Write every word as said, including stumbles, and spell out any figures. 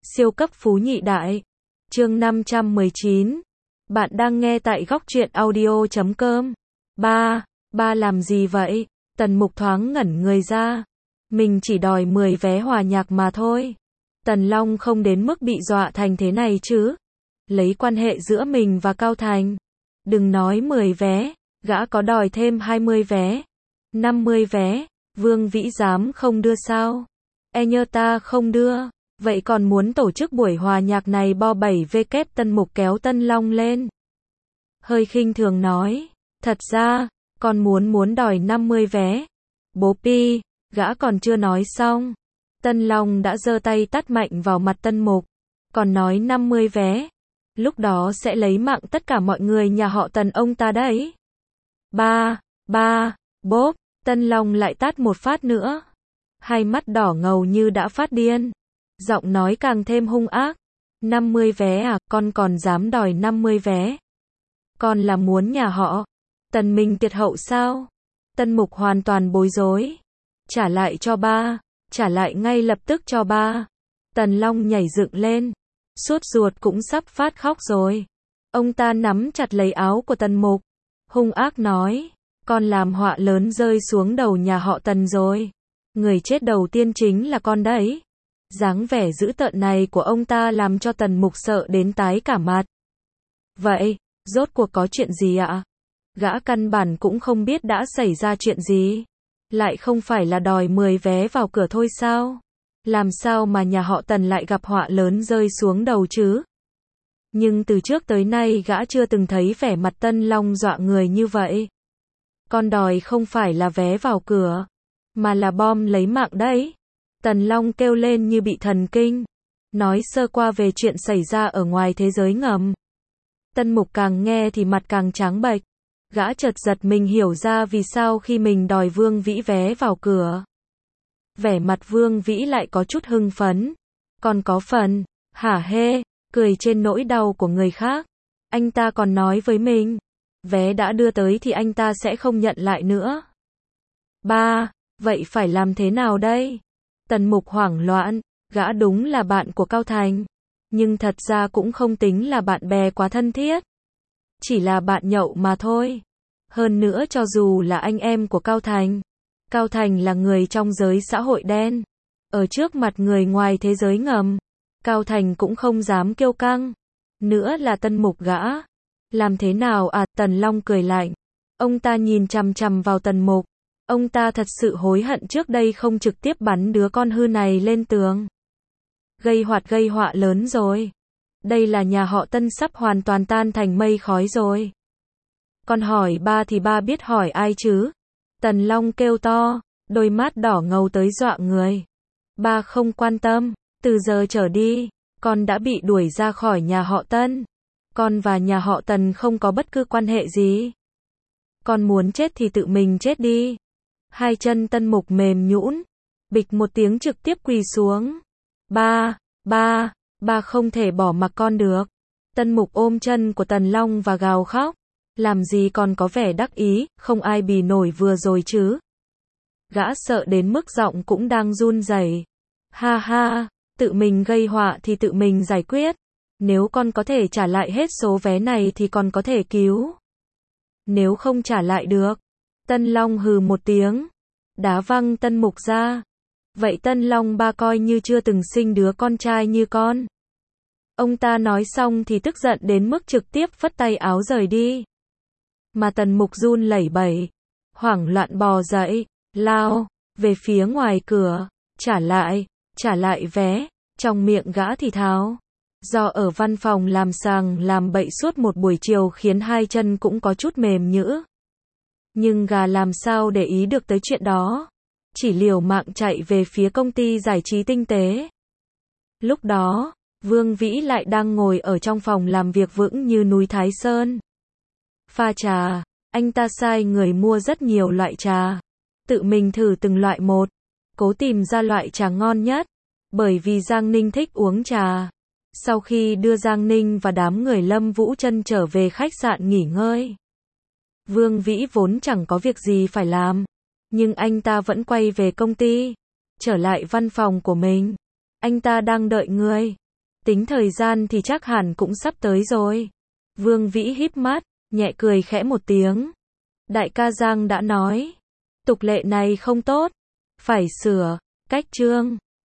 Siêu cấp phú nhị đại. Chương năm trăm mười chín. Bạn đang nghe tại góc truyện audio chấm com. Ba, ba làm gì vậy? Tần Mục thoáng ngẩn người ra. Mình chỉ đòi mười vé hòa nhạc mà thôi. Tần Long không đến mức bị dọa thành thế này chứ. Lấy quan hệ giữa mình và Cao Thành. Đừng nói mười vé, gã có đòi thêm hai mươi vé, năm mươi vé, Vương Vĩ dám không đưa sao? E nhơ ta không đưa, vậy còn muốn tổ chức buổi hòa nhạc này bo bảy vê kép Tần Mục kéo Tân Long lên. Hơi khinh thường nói, thật ra, con muốn muốn đòi năm mươi vé. Bố Pi, gã còn chưa nói xong. Tân Long đã giơ tay tát mạnh vào mặt Tân Mục, còn nói năm mươi vé. Lúc đó sẽ lấy mạng tất cả mọi người nhà họ Tần ông ta đấy. Ba, ba, bốp, Tân Long lại tát một phát nữa. Hai mắt đỏ ngầu như đã phát điên. Giọng nói càng thêm hung ác. năm mươi vé à, con còn dám đòi năm mươi vé. Con là muốn nhà họ Tần mình tiệt hậu sao? Tân Mục hoàn toàn bối rối. Trả lại cho ba, trả lại ngay lập tức cho ba. Tần Long nhảy dựng lên. Sốt ruột cũng sắp phát khóc rồi. Ông ta nắm chặt lấy áo của Tần Mục. Hung ác nói, con làm họa lớn rơi xuống đầu nhà họ Tần rồi. Người chết đầu tiên chính là con đấy. Dáng vẻ dữ tợn này của ông ta làm cho Tần Mục sợ đến tái cả mặt. Vậy, rốt cuộc có chuyện gì ạ? Gã căn bản cũng không biết đã xảy ra chuyện gì. Lại không phải là đòi mười vé vào cửa thôi sao? Làm sao mà nhà họ Tần lại gặp họa lớn rơi xuống đầu chứ? Nhưng từ trước tới nay gã chưa từng thấy vẻ mặt Tân Long dọa người như vậy. Con đòi không phải là vé vào cửa, mà là bom lấy mạng đấy. Tần Long kêu lên như bị thần kinh. Nói sơ qua về chuyện xảy ra ở ngoài thế giới ngầm. Tân Mục càng nghe thì mặt càng trắng bệch. Gã chợt giật mình hiểu ra vì sao khi mình đòi Vương Vĩ vé vào cửa. Vẻ mặt Vương Vĩ lại có chút hưng phấn. Còn có phần, hả hê, cười trên nỗi đau của người khác. Anh ta còn nói với mình, vé đã đưa tới thì anh ta sẽ không nhận lại nữa. Ba, vậy phải làm thế nào đây? Tần Mục hoảng loạn, gã đúng là bạn của Cao Thành. Nhưng thật ra cũng không tính là bạn bè quá thân thiết. Chỉ là bạn nhậu mà thôi. Hơn nữa cho dù là anh em của Cao Thành. Cao Thành là người trong giới xã hội đen. Ở trước mặt người ngoài thế giới ngầm. Cao Thành cũng không dám kiêu căng. Nữa là Tân Mục gã. Làm thế nào à? Tần Long cười lạnh. Ông ta nhìn chằm chằm vào Tần Mục. Ông ta thật sự hối hận trước đây không trực tiếp bắn đứa con hư này lên tường. Gây hoạt gây họa lớn rồi. Đây là nhà họ Tân sắp hoàn toàn tan thành mây khói rồi. Con hỏi ba thì ba biết hỏi ai chứ? Tần Long kêu to, đôi mắt đỏ ngầu tới dọa người. Ba không quan tâm, từ giờ trở đi, con đã bị đuổi ra khỏi nhà họ Tân. Con và nhà họ Tần không có bất cứ quan hệ gì. Con muốn chết thì tự mình chết đi. Hai chân Tân Mục mềm nhũn, bịch một tiếng trực tiếp quỳ xuống. Ba, ba, ba không thể bỏ mặc con được. Tân Mục ôm chân của Tần Long và gào khóc. Làm gì còn có vẻ đắc ý, không ai bì nổi vừa rồi chứ. Gã sợ đến mức giọng cũng đang run rẩy. Ha ha, tự mình gây họa thì tự mình giải quyết. Nếu con có thể trả lại hết số vé này thì con có thể cứu. Nếu không trả lại được. Tân Long hừ một tiếng. Đá văng Tân Mục ra. Vậy Tân Long ba coi như chưa từng sinh đứa con trai như con. Ông ta nói xong thì tức giận đến mức trực tiếp phất tay áo rời đi. Mà Tần Mục run lẩy bẩy, hoảng loạn bò dậy, lao về phía ngoài cửa, trả lại, trả lại vé, trong miệng gã thì thào. Do ở văn phòng làm sàng làm bậy suốt một buổi chiều khiến hai chân cũng có chút mềm nhũn. Nhưng gà làm sao để ý được tới chuyện đó, chỉ liều mạng chạy về phía công ty giải trí tinh tế. Lúc đó, Vương Vĩ lại đang ngồi ở trong phòng làm việc vững như núi Thái Sơn. Pha trà, anh ta sai người mua rất nhiều loại trà. Tự mình thử từng loại một, cố tìm ra loại trà ngon nhất. Bởi vì Giang Ninh thích uống trà. Sau khi đưa Giang Ninh và đám người Lâm Vũ Trân trở về khách sạn nghỉ ngơi, Vương Vĩ vốn chẳng có việc gì phải làm. Nhưng anh ta vẫn quay về công ty, trở lại văn phòng của mình. Anh ta đang đợi người. Tính thời gian thì chắc hẳn cũng sắp tới rồi. Vương Vĩ híp mắt, nhẹ cười khẽ một tiếng. Đại ca Giang đã nói, tục lệ này không tốt, phải sửa. Cách chương